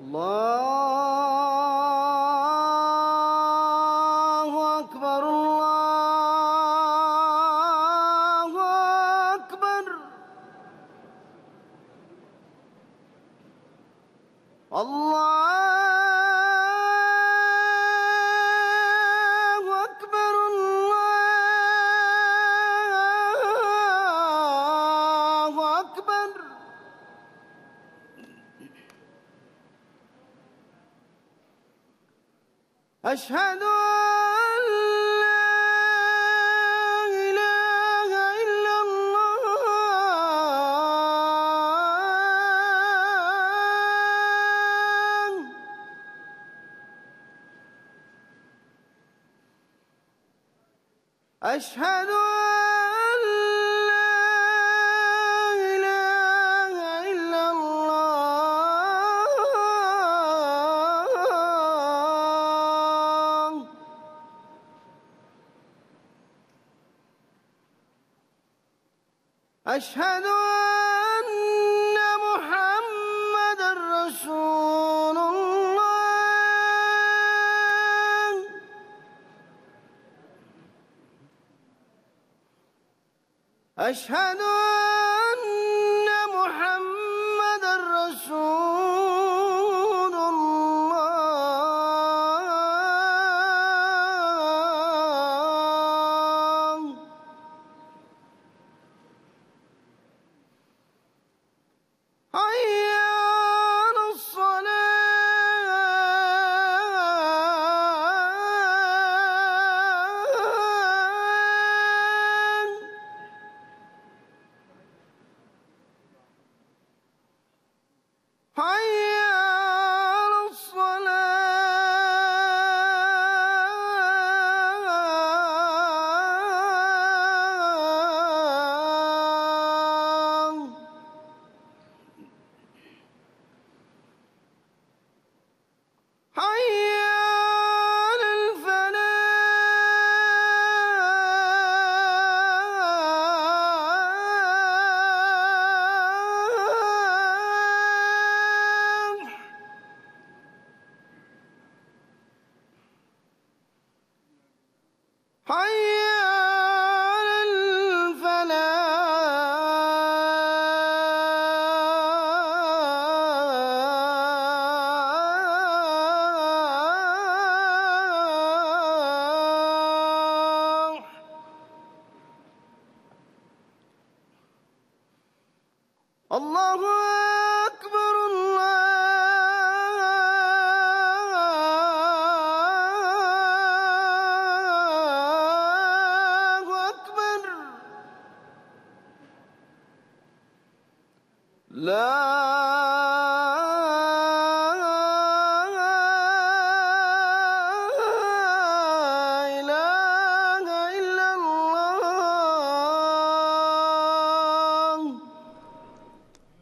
الله أكبر الله أكبر الله أكبر الله أكبر. أشهد أن لا إله إلا الله. أشهد أن لا إله إلا الله. أشهد أن محمدًا رسول الله. أشهد أن محمدًا رسول الله. حي على الصلاة. حي على الصلاة. حي على الفلاح. حي على الفلاح. الله أكبر الله أكبر. لا